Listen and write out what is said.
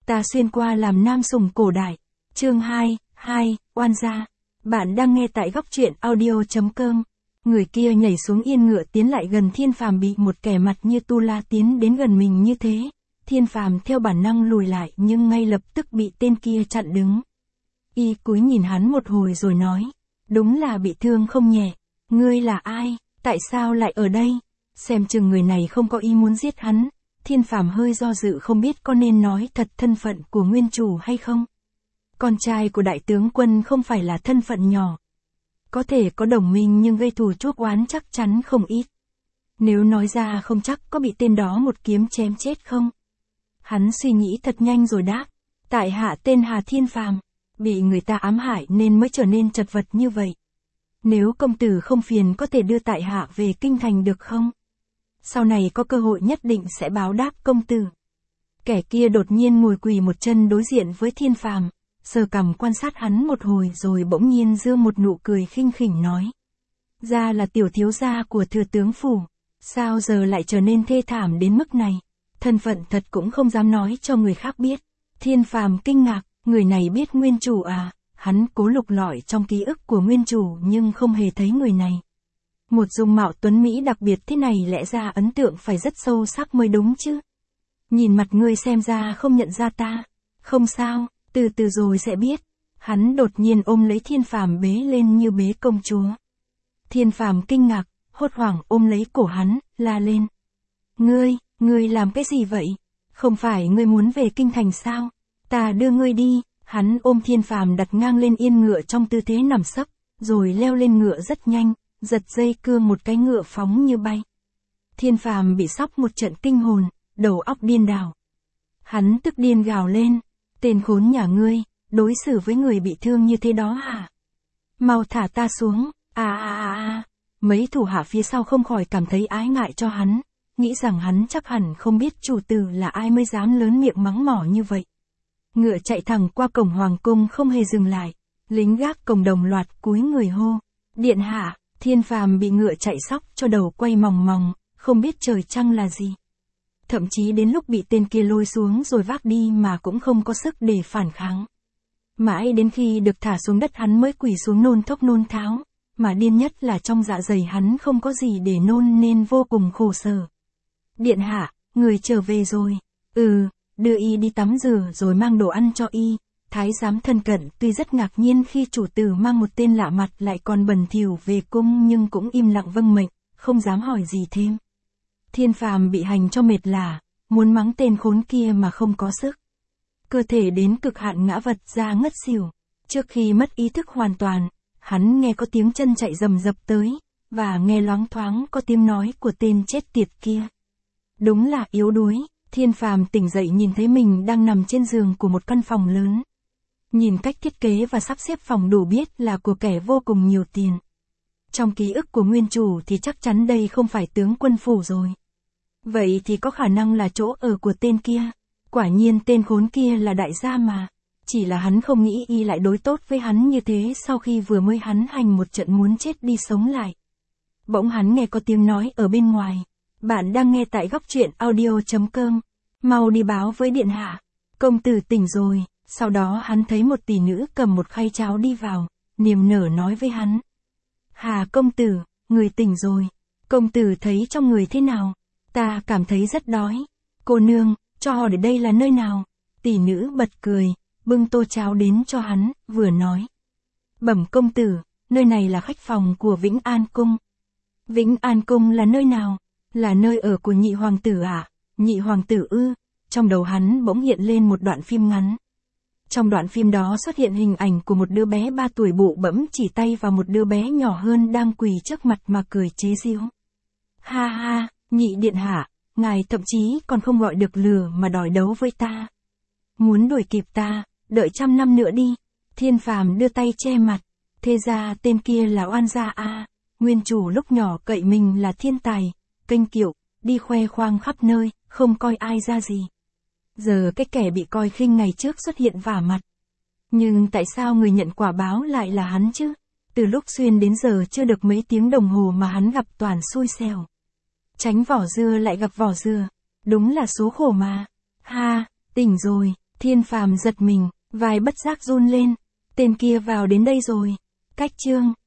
Ta xuyên qua làm nam sủng cổ đại. Chương 2, oan gia. Bạn đang nghe tại góc truyện audio.com. Người kia nhảy xuống yên ngựa tiến lại gần Thiên Phàm, bị một kẻ mặt như tu la tiến đến gần mình như thế. Thiên Phàm theo bản năng lùi lại nhưng ngay lập tức bị tên kia chặn đứng. Y cúi nhìn hắn một hồi rồi nói. Đúng là bị thương không nhẹ. Ngươi là ai? Tại sao lại ở đây? Xem chừng người này không có ý muốn giết hắn. Thiên Phàm hơi do dự không biết có nên nói thật thân phận của nguyên chủ hay không. Con trai của đại tướng quân không phải là thân phận nhỏ. Có thể có đồng minh nhưng gây thù chuốc oán chắc chắn không ít. Nếu nói ra không chắc có bị tên đó một kiếm chém chết không. Hắn suy nghĩ thật nhanh rồi đáp. Tại hạ tên Hà Thiên Phàm, bị người ta ám hại nên mới trở nên chật vật như vậy. Nếu công tử không phiền có thể đưa tại hạ về kinh thành được không? Sau này có cơ hội nhất định sẽ báo đáp công tử. Kẻ kia đột nhiên ngồi quỳ một chân đối diện với Thiên Phàm, sờ cằm quan sát hắn một hồi rồi bỗng nhiên giơ một nụ cười khinh khỉnh nói. Ra là tiểu thiếu gia của thừa tướng phủ, sao giờ lại trở nên thê thảm đến mức này? Thân phận thật cũng không dám nói cho người khác biết. Thiên Phàm kinh ngạc, người này biết nguyên chủ à? Hắn cố lục lọi trong ký ức của nguyên chủ nhưng không hề thấy người này. Một dung mạo tuấn Mỹ đặc biệt thế này lẽ ra ấn tượng phải rất sâu sắc mới đúng chứ. Nhìn mặt ngươi xem ra không nhận ra ta. Không sao, từ từ rồi sẽ biết. Hắn đột nhiên ôm lấy Thiên Phàm bế lên như bế công chúa. Thiên Phàm kinh ngạc, hốt hoảng ôm lấy cổ hắn, la lên. Ngươi làm cái gì vậy? Không phải ngươi muốn về kinh thành sao? Ta đưa ngươi đi. Hắn ôm Thiên Phàm đặt ngang lên yên ngựa trong tư thế nằm sấp, rồi leo lên ngựa rất nhanh, giật dây cương một cái ngựa phóng như bay. Thiên Phàm bị sốc một trận kinh hồn, đầu óc điên đảo. Hắn tức điên gào lên, tên khốn nhà ngươi, đối xử với người bị thương như thế đó hả? Mau thả ta xuống, Mấy thủ hạ phía sau không khỏi cảm thấy ái ngại cho hắn, nghĩ rằng hắn chắc hẳn không biết chủ tử là ai mới dám lớn miệng mắng mỏ như vậy. Ngựa chạy thẳng qua cổng hoàng cung không hề dừng lại, lính gác cổng đồng loạt cúi người hô. Điện hạ. Thiên Phàm bị ngựa chạy sóc cho đầu quay mòng mòng, không biết trời trăng là gì. Thậm chí đến lúc bị tên kia lôi xuống rồi vác đi mà cũng không có sức để phản kháng. Mãi đến khi được thả xuống đất hắn mới quỳ xuống nôn thốc nôn tháo, mà điên nhất là trong dạ dày hắn không có gì để nôn nên vô cùng khổ sở. Điện hạ, người trở về rồi. Đưa y đi tắm rửa rồi mang đồ ăn cho y. Thái giám thân cận tuy rất ngạc nhiên khi chủ tử mang một tên lạ mặt lại còn bẩn thỉu về cung nhưng cũng im lặng vâng mệnh, không dám hỏi gì thêm. Thiên Phàm bị hành cho mệt lả, muốn mắng tên khốn kia mà không có sức. Cơ thể đến cực hạn ngã vật ra ngất xỉu. Trước khi mất ý thức hoàn toàn, hắn nghe có tiếng chân chạy rầm rập tới, và nghe loáng thoáng có tiếng nói của tên chết tiệt kia. Đúng là yếu đuối. Thiên Phàm tỉnh dậy nhìn thấy mình đang nằm trên giường của một căn phòng lớn. Nhìn cách thiết kế và sắp xếp phòng đủ biết là của kẻ vô cùng nhiều tiền. Trong ký ức của nguyên chủ thì chắc chắn đây không phải tướng quân phủ rồi. Vậy thì có khả năng là chỗ ở của tên kia. Quả nhiên tên khốn kia là đại gia mà. Chỉ là hắn không nghĩ y lại đối tốt với hắn như thế sau khi vừa mới hắn hành một trận muốn chết đi sống lại. Bỗng hắn nghe có tiếng nói ở bên ngoài. Bạn đang nghe tại góc truyện audio.com. Mau đi báo với điện hạ. Công tử tỉnh rồi. Sau đó hắn thấy một tỷ nữ cầm một khay cháo đi vào, niềm nở nói với hắn. Hà công tử, người tỉnh rồi. Công tử thấy trong người thế nào? Ta cảm thấy rất đói. Cô nương, cho hỏi đây là nơi nào? Tỷ nữ bật cười, bưng tô cháo đến cho hắn, vừa nói. Bẩm công tử, nơi này là khách phòng của Vĩnh An Cung. Vĩnh An Cung là nơi nào? Là nơi ở của nhị hoàng tử à? Nhị hoàng tử ư? Trong đầu hắn bỗng hiện lên một đoạn phim ngắn. Trong đoạn phim đó xuất hiện hình ảnh của một đứa bé 3 tuổi bụ bẫm chỉ tay vào một đứa bé nhỏ hơn đang quỳ trước mặt mà cười chế giễu. Ha ha, nhị điện hạ, ngài thậm chí còn không gọi được lừa mà đòi đấu với ta. Muốn đuổi kịp ta, đợi 100 năm nữa đi. Thiên Phàm đưa tay che mặt. Thế ra tên kia là oan gia a. Nguyên chủ lúc nhỏ cậy mình là thiên tài, kênh kiệu, đi khoe khoang khắp nơi, không coi ai ra gì. Giờ cái kẻ bị coi khinh ngày trước xuất hiện vả mặt. Nhưng tại sao người nhận quả báo lại là hắn chứ? Từ lúc xuyên đến giờ chưa được mấy tiếng đồng hồ mà hắn gặp toàn xui xẻo. Tránh vỏ dưa lại gặp vỏ dừa. Đúng là số khổ mà. Ha, tỉnh rồi. Thiên Phàm giật mình, vai bất giác run lên. Tên kia vào đến đây rồi. Cách chương.